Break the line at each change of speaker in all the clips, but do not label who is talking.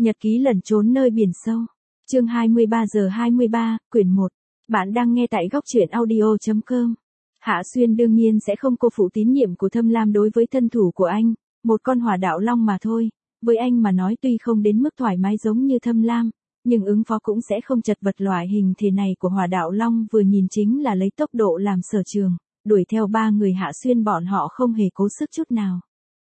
Nhật ký lẩn trốn nơi biển sâu. Chương 23 giờ 23, quyển 1. Bạn đang nghe tại góc truyện audio.com. Hạ Xuyên đương nhiên sẽ không cô phụ tín nhiệm của Thâm Lam đối với thân thủ của anh, một con hỏa đạo long mà thôi. Với anh mà nói tuy không đến mức thoải mái giống như Thâm Lam, nhưng ứng phó cũng sẽ không chật vật. Loại hình thể này của hỏa đạo long vừa nhìn chính là lấy tốc độ làm sở trường, đuổi theo ba người Hạ Xuyên bọn họ không hề cố sức chút nào.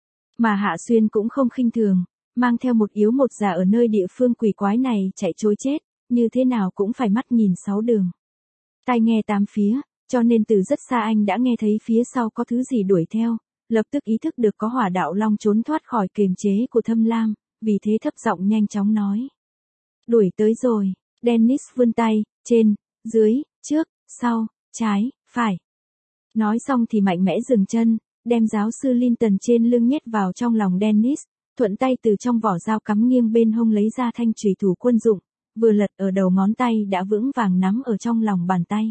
Mà Hạ Xuyên cũng không khinh thường, mang theo một yếu một già ở nơi địa phương quỷ quái này chạy trối chết, như thế nào cũng phải mắt nhìn sáu đường. Tai nghe tám phía, cho nên từ rất xa anh đã nghe thấy phía sau có thứ gì đuổi theo, lập tức ý thức được có hỏa đạo long trốn thoát khỏi kiềm chế của Thâm Lam, vì thế thấp giọng nhanh chóng nói. Đuổi tới rồi. Dennis vươn tay, trên, dưới, trước, sau, trái, phải. Nói xong thì mạnh mẽ dừng chân, đem giáo sư Linton trên lưng nhét vào trong lòng Dennis, thuận tay từ trong vỏ dao cắm nghiêng bên hông lấy ra thanh chùy thủ quân dụng, vừa lật ở đầu ngón tay đã vững vàng nắm ở trong lòng bàn tay.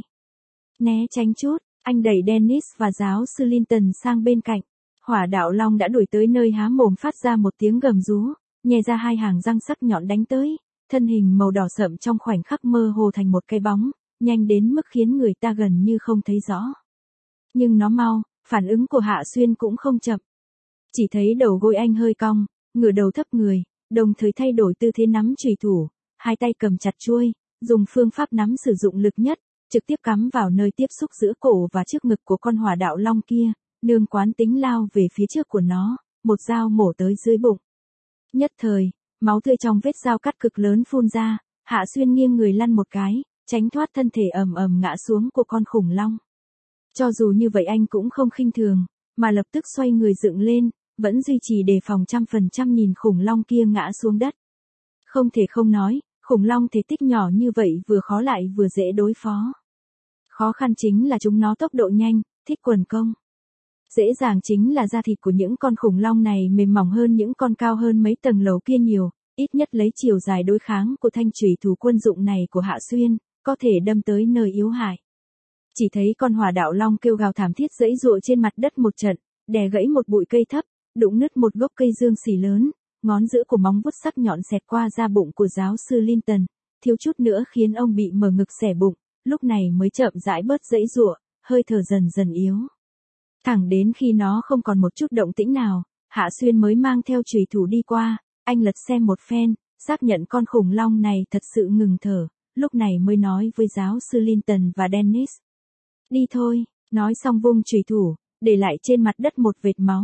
Né tránh chút, anh đẩy Dennis và giáo sư Linton sang bên cạnh. Hỏa đạo long đã đuổi tới nơi há mồm phát ra một tiếng gầm rú, nhè ra hai hàng răng sắc nhọn đánh tới, thân hình màu đỏ sậm trong khoảnh khắc mơ hồ thành một cái bóng, nhanh đến mức khiến người ta gần như không thấy rõ. Nhưng nó mau, phản ứng của Hạ Xuyên cũng không chậm. Chỉ thấy đầu gối anh hơi cong, ngửa đầu thấp người, đồng thời thay đổi tư thế nắm chùy thủ, hai tay cầm chặt chuôi, dùng phương pháp nắm sử dụng lực nhất, trực tiếp cắm vào nơi tiếp xúc giữa cổ và trước ngực của con hỏa đạo long kia, nương quán tính lao về phía trước của nó, một dao mổ tới dưới bụng. Nhất thời, máu tươi trong vết dao cắt cực lớn phun ra, Hạ Xuyên nghiêng người lăn một cái, tránh thoát thân thể ầm ầm ngã xuống của con khủng long. Cho dù như vậy anh cũng không khinh thường, mà lập tức xoay người dựng lên, vẫn duy trì đề phòng 100% nhìn khủng long kia ngã xuống đất. Không thể không nói, khủng long thể tích nhỏ như vậy vừa khó lại vừa dễ đối phó. Khó khăn chính là chúng nó tốc độ nhanh, thích quần công. Dễ dàng chính là da thịt của những con khủng long này mềm mỏng hơn những con cao hơn mấy tầng lầu kia nhiều, ít nhất lấy chiều dài đối kháng của thanh chùy thủ quân dụng này của Hạ Xuyên, có thể đâm tới nơi yếu hại. Chỉ thấy con hỏa đạo long kêu gào thảm thiết giãy giụa trên mặt đất một trận, đè gãy một bụi cây thấp, đụng nứt một gốc cây dương xỉ lớn, ngón giữa của móng vuốt sắc nhọn xẹt qua da bụng của giáo sư Linton, thiếu chút nữa khiến ông bị mở ngực xẻ bụng, lúc này mới chậm rãi bớt giãy giụa, hơi thở dần dần yếu. Thẳng đến khi nó không còn một chút động tĩnh nào, Hạ Xuyên mới mang theo chùy thủ đi qua, anh lật xem một phen, xác nhận con khủng long này thật sự ngừng thở, lúc này mới nói với giáo sư Linton và Dennis. Đi thôi, nói xong vung chùy thủ, để lại trên mặt đất một vệt máu.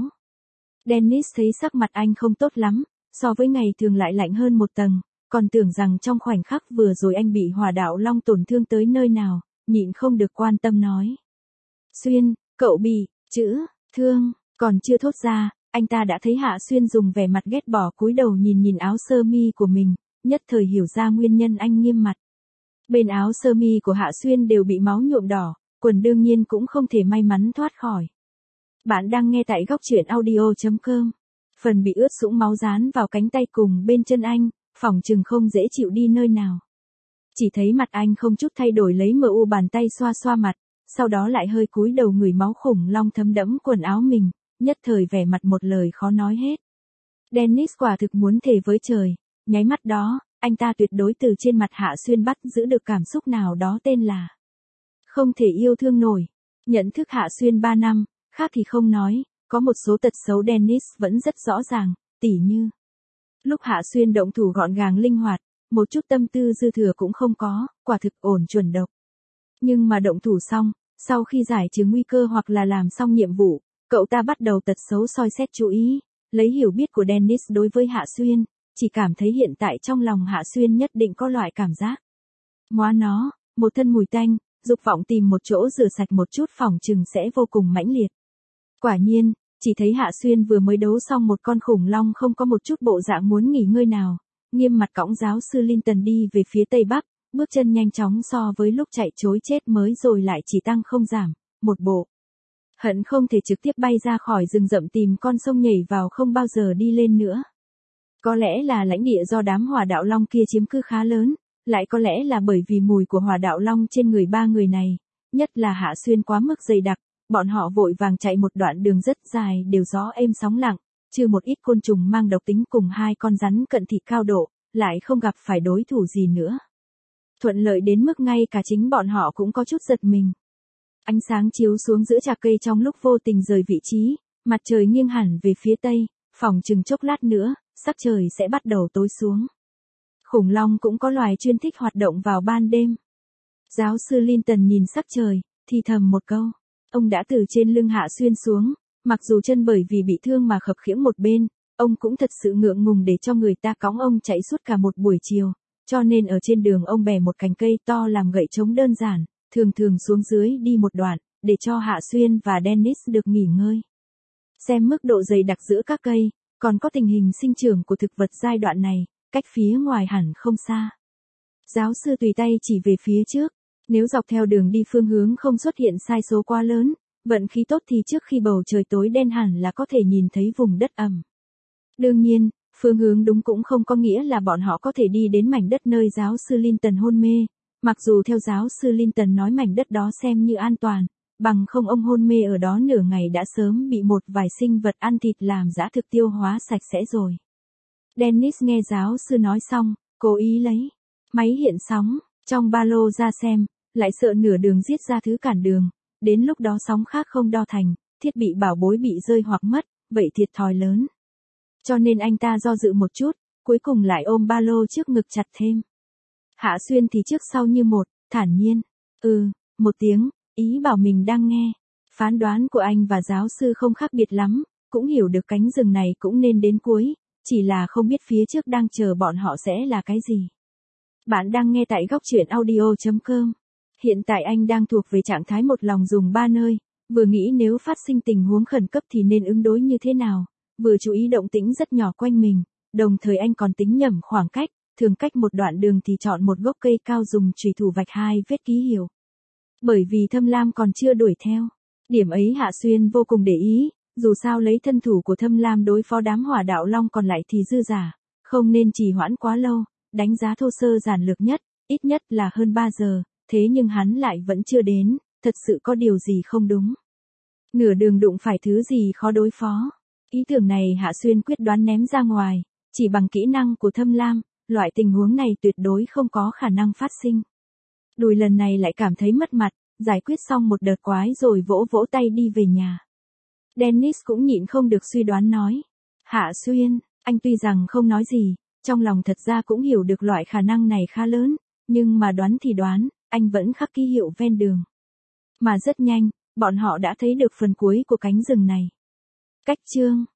Dennis thấy sắc mặt anh không tốt lắm, so với ngày thường lại lạnh hơn một tầng, còn tưởng rằng trong khoảnh khắc vừa rồi anh bị hỏa đạo long tổn thương tới nơi nào, nhịn không được quan tâm nói. Xuyên, cậu bị, chữ, thương, còn chưa thốt ra, anh ta đã thấy Hạ Xuyên dùng vẻ mặt ghét bỏ cúi đầu nhìn áo sơ mi của mình, nhất thời hiểu ra nguyên nhân anh nghiêm mặt. Bên áo sơ mi của Hạ Xuyên đều bị máu nhuộm đỏ, quần đương nhiên cũng không thể may mắn thoát khỏi. Bạn đang nghe tại góc truyện audio.com. Phần bị ướt sũng máu dán vào cánh tay cùng bên chân anh, phỏng chừng không dễ chịu đi nơi nào. Chỉ thấy mặt anh không chút thay đổi lấy MU bàn tay xoa xoa mặt, sau đó lại hơi cúi đầu ngửi máu khủng long thấm đẫm quần áo mình, nhất thời vẻ mặt một lời khó nói hết. Dennis quả thực muốn thề với trời, nháy mắt đó, anh ta tuyệt đối từ trên mặt Hạ Xuyên bắt giữ được cảm xúc nào đó tên là không thể yêu thương nổi. Nhận thức Hạ Xuyên 3 năm, khác thì không nói, có một số tật xấu Dennis vẫn rất rõ ràng, tỉ như lúc Hạ Xuyên động thủ gọn gàng linh hoạt, một chút tâm tư dư thừa cũng không có, quả thực ổn chuẩn độc. Nhưng mà động thủ xong, sau khi giải trừ nguy cơ hoặc là làm xong nhiệm vụ, cậu ta bắt đầu tật xấu soi xét chú ý, lấy hiểu biết của Dennis đối với Hạ Xuyên, chỉ cảm thấy hiện tại trong lòng Hạ Xuyên nhất định có loại cảm giác. Móa nó, một thân mùi tanh, dục vọng tìm một chỗ rửa sạch một chút phỏng chừng sẽ vô cùng mãnh liệt. Quả nhiên, chỉ thấy Hạ Xuyên vừa mới đấu xong một con khủng long không có một chút bộ dạng muốn nghỉ ngơi nào, nghiêm mặt cõng giáo sư Linton đi về phía tây bắc, bước chân nhanh chóng so với lúc chạy trối chết mới rồi lại chỉ tăng không giảm, một bộ. Hận không thể trực tiếp bay ra khỏi rừng rậm tìm con sông nhảy vào không bao giờ đi lên nữa. Có lẽ là lãnh địa do đám hỏa đạo long kia chiếm cứ khá lớn, lại có lẽ là bởi vì mùi của hỏa đạo long trên người ba người này, nhất là Hạ Xuyên quá mức dày đặc, bọn họ vội vàng chạy một đoạn đường rất dài đều gió êm sóng lặng, trừ một ít côn trùng mang độc tính cùng hai con rắn cận thị cao độ, lại không gặp phải đối thủ gì nữa. Thuận lợi đến mức ngay cả chính bọn họ cũng có chút giật mình. Ánh sáng chiếu xuống giữa chạc cây trong lúc vô tình rời vị trí, mặt trời nghiêng hẳn về phía tây, phỏng chừng chốc lát nữa, sắc trời sẽ bắt đầu tối xuống. Khủng long cũng có loài chuyên thích hoạt động vào ban đêm. Giáo sư Linton nhìn sắc trời, thì thầm một câu. Ông đã từ trên lưng Hạ Xuyên xuống, mặc dù chân bởi vì bị thương mà khập khiễng một bên, ông cũng thật sự ngượng ngùng để cho người ta cõng ông chạy suốt cả một buổi chiều, cho nên ở trên đường ông bẻ một cành cây to làm gậy trống đơn giản, thường thường xuống dưới đi một đoạn, để cho Hạ Xuyên và Dennis được nghỉ ngơi. Xem mức độ dày đặc giữa các cây, còn có tình hình sinh trưởng của thực vật giai đoạn này, cách phía ngoài hẳn không xa. Giáo sư tùy tay chỉ về phía trước, nếu dọc theo đường đi phương hướng không xuất hiện sai số quá lớn, vận khí tốt thì trước khi bầu trời tối đen hẳn là có thể nhìn thấy vùng đất ẩm. Đương nhiên, phương hướng đúng cũng không có nghĩa là bọn họ có thể đi đến mảnh đất nơi giáo sư Linton hôn mê, mặc dù theo giáo sư Linton nói mảnh đất đó xem như an toàn, bằng không ông hôn mê ở đó nửa ngày đã sớm bị một vài sinh vật ăn thịt làm dã thực tiêu hóa sạch sẽ rồi. Dennis nghe giáo sư nói xong, cố ý lấy máy hiện sóng trong ba lô ra xem, lại sợ nửa đường giết ra thứ cản đường, đến lúc đó sóng khác không đo thành, thiết bị bảo bối bị rơi hoặc mất, vậy thiệt thòi lớn. Cho nên anh ta do dự một chút, cuối cùng lại ôm ba lô trước ngực chặt thêm. Hạ Xuyên thì trước sau như một, thản nhiên. Một tiếng, ý bảo mình đang nghe. Phán đoán của anh và giáo sư không khác biệt lắm, cũng hiểu được cánh rừng này cũng nên đến cuối, chỉ là không biết phía trước đang chờ bọn họ sẽ là cái gì. Bạn đang nghe tại góc truyện audio.com. Hiện tại anh đang thuộc về trạng thái một lòng dùng ba nơi, vừa nghĩ nếu phát sinh tình huống khẩn cấp thì nên ứng đối như thế nào, vừa chú ý động tĩnh rất nhỏ quanh mình, đồng thời anh còn tính nhẩm khoảng cách, thường cách một đoạn đường thì chọn một gốc cây cao dùng chùy thủ vạch 2 vết ký hiệu. Bởi vì Thâm Lam còn chưa đuổi theo. Điểm ấy Hạ Xuyên vô cùng để ý, dù sao lấy thân thủ của Thâm Lam đối phó đám hỏa đạo long còn lại thì dư giả, không nên trì hoãn quá lâu, đánh giá thô sơ giản lược nhất, ít nhất là hơn 3 giờ, thế nhưng hắn lại vẫn chưa đến, thật sự có điều gì không đúng. Nửa đường đụng phải thứ gì khó đối phó. Ý tưởng này Hạ Xuyên quyết đoán ném ra ngoài, chỉ bằng kỹ năng của Thâm Lam, loại tình huống này tuyệt đối không có khả năng phát sinh. Đùi lần này lại cảm thấy mất mặt, giải quyết xong một đợt quái rồi vỗ vỗ tay đi về nhà. Dennis cũng nhịn không được suy đoán nói. Hạ Xuyên, anh tuy rằng không nói gì, trong lòng thật ra cũng hiểu được loại khả năng này khá lớn, nhưng mà đoán thì đoán, anh vẫn khắc ký hiệu ven đường. Mà rất nhanh, bọn họ đã thấy được phần cuối của cánh rừng này. Cách chương